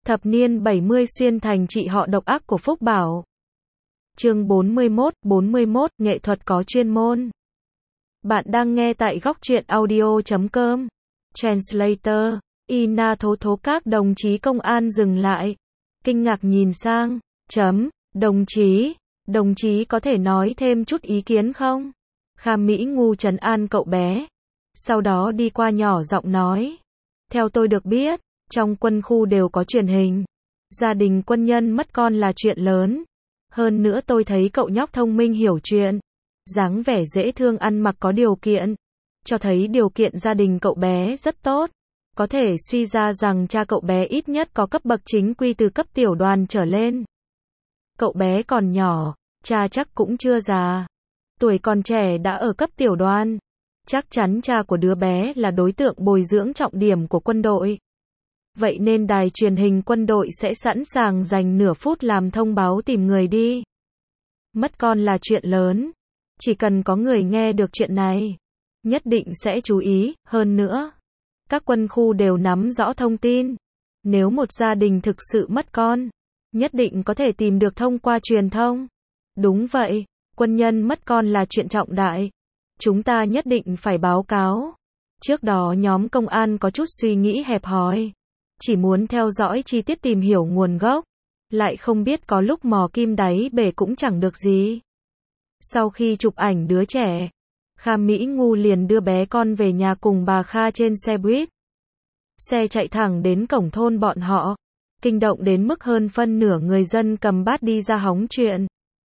Thập niên 70 xuyên thành chị họ độc ác của Phúc Bảo. Chương 41, nghệ thuật có chuyên môn. Bạn đang nghe tại góc truyện audio.com. Translator, Ina thố thố các đồng chí công an dừng lại. Kinh ngạc nhìn sang. Đồng chí có thể nói thêm chút ý kiến không? Kha Mỹ Ngu trấn an cậu bé. Sau đó đi qua nhỏ giọng nói. Theo tôi được biết, trong quân khu đều có truyền hình. Gia đình quân nhân mất con là chuyện lớn. Hơn nữa tôi thấy cậu nhóc thông minh hiểu chuyện. Dáng vẻ dễ thương ăn mặc có điều kiện. Cho thấy điều kiện gia đình cậu bé rất tốt. Có thể suy ra rằng cha cậu bé ít nhất có cấp bậc chính quy từ cấp tiểu đoàn trở lên. Cậu bé còn nhỏ, cha chắc cũng chưa già. Tuổi còn trẻ đã ở cấp tiểu đoàn. Chắc chắn cha của đứa bé là đối tượng bồi dưỡng trọng điểm của quân đội. Vậy nên đài truyền hình quân đội sẽ sẵn sàng dành nửa phút làm thông báo tìm người đi. Mất con là chuyện lớn. Chỉ cần có người nghe được chuyện này, nhất định sẽ chú ý. Hơn nữa, các quân khu đều nắm rõ thông tin. Nếu một gia đình thực sự mất con, nhất định có thể tìm được thông qua truyền thông. Đúng vậy, quân nhân mất con là chuyện trọng đại. Chúng ta nhất định phải báo cáo. Trước đó nhóm công an có chút suy nghĩ hẹp hòi. Chỉ muốn theo dõi chi tiết tìm hiểu nguồn gốc. Lại không biết có lúc mò kim đáy bể cũng chẳng được gì. Sau khi chụp ảnh đứa trẻ, Kha Mỹ Ngu liền đưa bé con về nhà cùng bà Kha trên xe buýt. Xe chạy thẳng đến cổng thôn bọn họ. Kinh động đến mức hơn phân nửa người dân cầm bát đi ra hóng chuyện.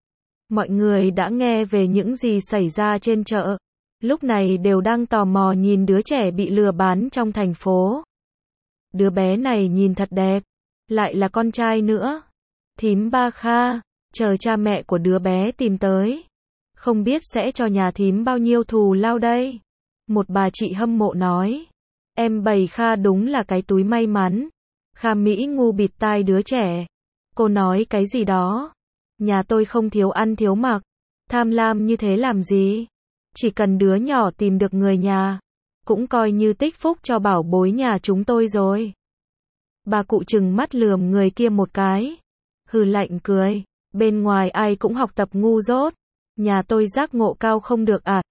Mọi người đã nghe về những gì xảy ra trên chợ. Lúc này đều đang tò mò nhìn đứa trẻ bị lừa bán trong thành phố. Đứa bé này nhìn thật đẹp. Lại là con trai nữa. Thím Ba Kha, chờ cha mẹ của đứa bé tìm tới. Không biết sẽ cho nhà thím bao nhiêu thù lao đây. Một bà chị hâm mộ nói. Em Bầy Kha đúng là cái túi may mắn. Kha Mỹ Ngu bịt tai đứa trẻ. Cô nói cái gì đó. Nhà tôi không thiếu ăn thiếu mặc. Tham lam như thế làm gì. Chỉ cần đứa nhỏ tìm được người nhà, cũng coi như tích phúc cho bảo bối nhà chúng tôi rồi. Bà cụ trừng mắt lườm người kia một cái. Hừ lạnh cười. Bên ngoài ai cũng học tập ngu dốt. Nhà tôi giác ngộ cao không được à?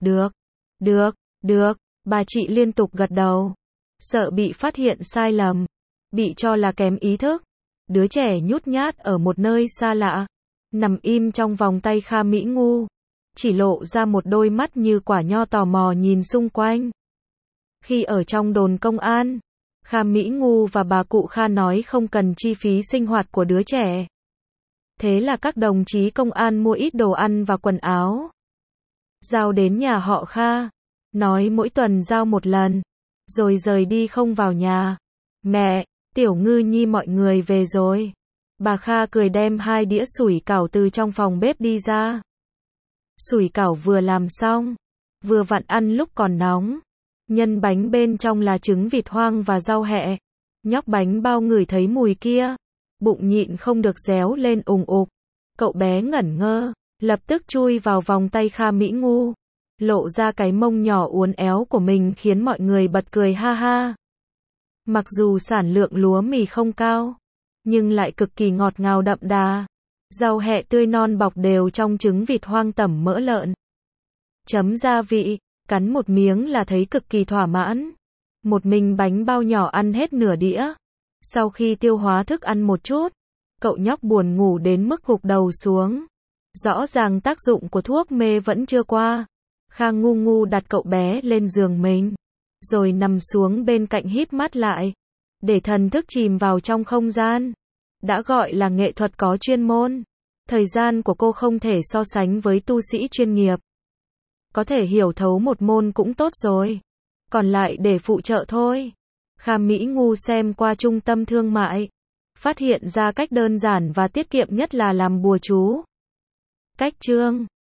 Được. Bà chị liên tục gật đầu. Sợ bị phát hiện sai lầm. Bị cho là kém ý thức. Đứa trẻ nhút nhát ở một nơi xa lạ. Nằm im trong vòng tay Kha Mỹ Ngu. Chỉ lộ ra một đôi mắt như quả nho tò mò nhìn xung quanh. Khi ở trong đồn công an, Kha Mỹ Ngu và bà cụ Kha nói không cần chi phí sinh hoạt của đứa trẻ. Thế là các đồng chí công an mua ít đồ ăn và quần áo. Giao đến nhà họ Kha. Nói mỗi tuần giao một lần. Rồi rời đi không vào nhà. Mẹ, Tiểu Ngư Nhi mọi người về rồi. Bà Kha cười đem 2 đĩa sủi cảo từ trong phòng bếp đi ra. Sủi cảo vừa làm xong, vừa vặn ăn lúc còn nóng. Nhân bánh bên trong là trứng vịt hoang và rau hẹ. Nhóc bánh bao ngửi thấy mùi kia, bụng nhịn không được réo lên ùng ục. Cậu bé ngẩn ngơ, lập tức chui vào vòng tay Kha Mỹ Ngu. Lộ ra cái mông nhỏ uốn éo của mình khiến mọi người bật cười ha ha. Mặc dù sản lượng lúa mì không cao, nhưng lại cực kỳ ngọt ngào đậm đà. Rau hẹ tươi non bọc đều trong trứng vịt hoang tẩm mỡ lợn. Chấm gia vị, cắn một miếng là thấy cực kỳ thỏa mãn. Một mình bánh bao nhỏ ăn hết nửa đĩa. Sau khi tiêu hóa thức ăn một chút, cậu nhóc buồn ngủ đến mức gục đầu xuống. Rõ ràng tác dụng của thuốc mê vẫn chưa qua. Kha Ngu đặt cậu bé lên giường mình, rồi nằm xuống bên cạnh híp mắt lại, để thần thức chìm vào trong không gian. Đã gọi là nghệ thuật có chuyên môn. Thời gian của cô không thể so sánh với tu sĩ chuyên nghiệp. Có thể hiểu thấu một môn cũng tốt rồi. Còn lại để phụ trợ thôi. Kha Mỹ Ngu xem qua trung tâm thương mại. Phát hiện ra cách đơn giản và tiết kiệm nhất là làm bùa chú. Cách chương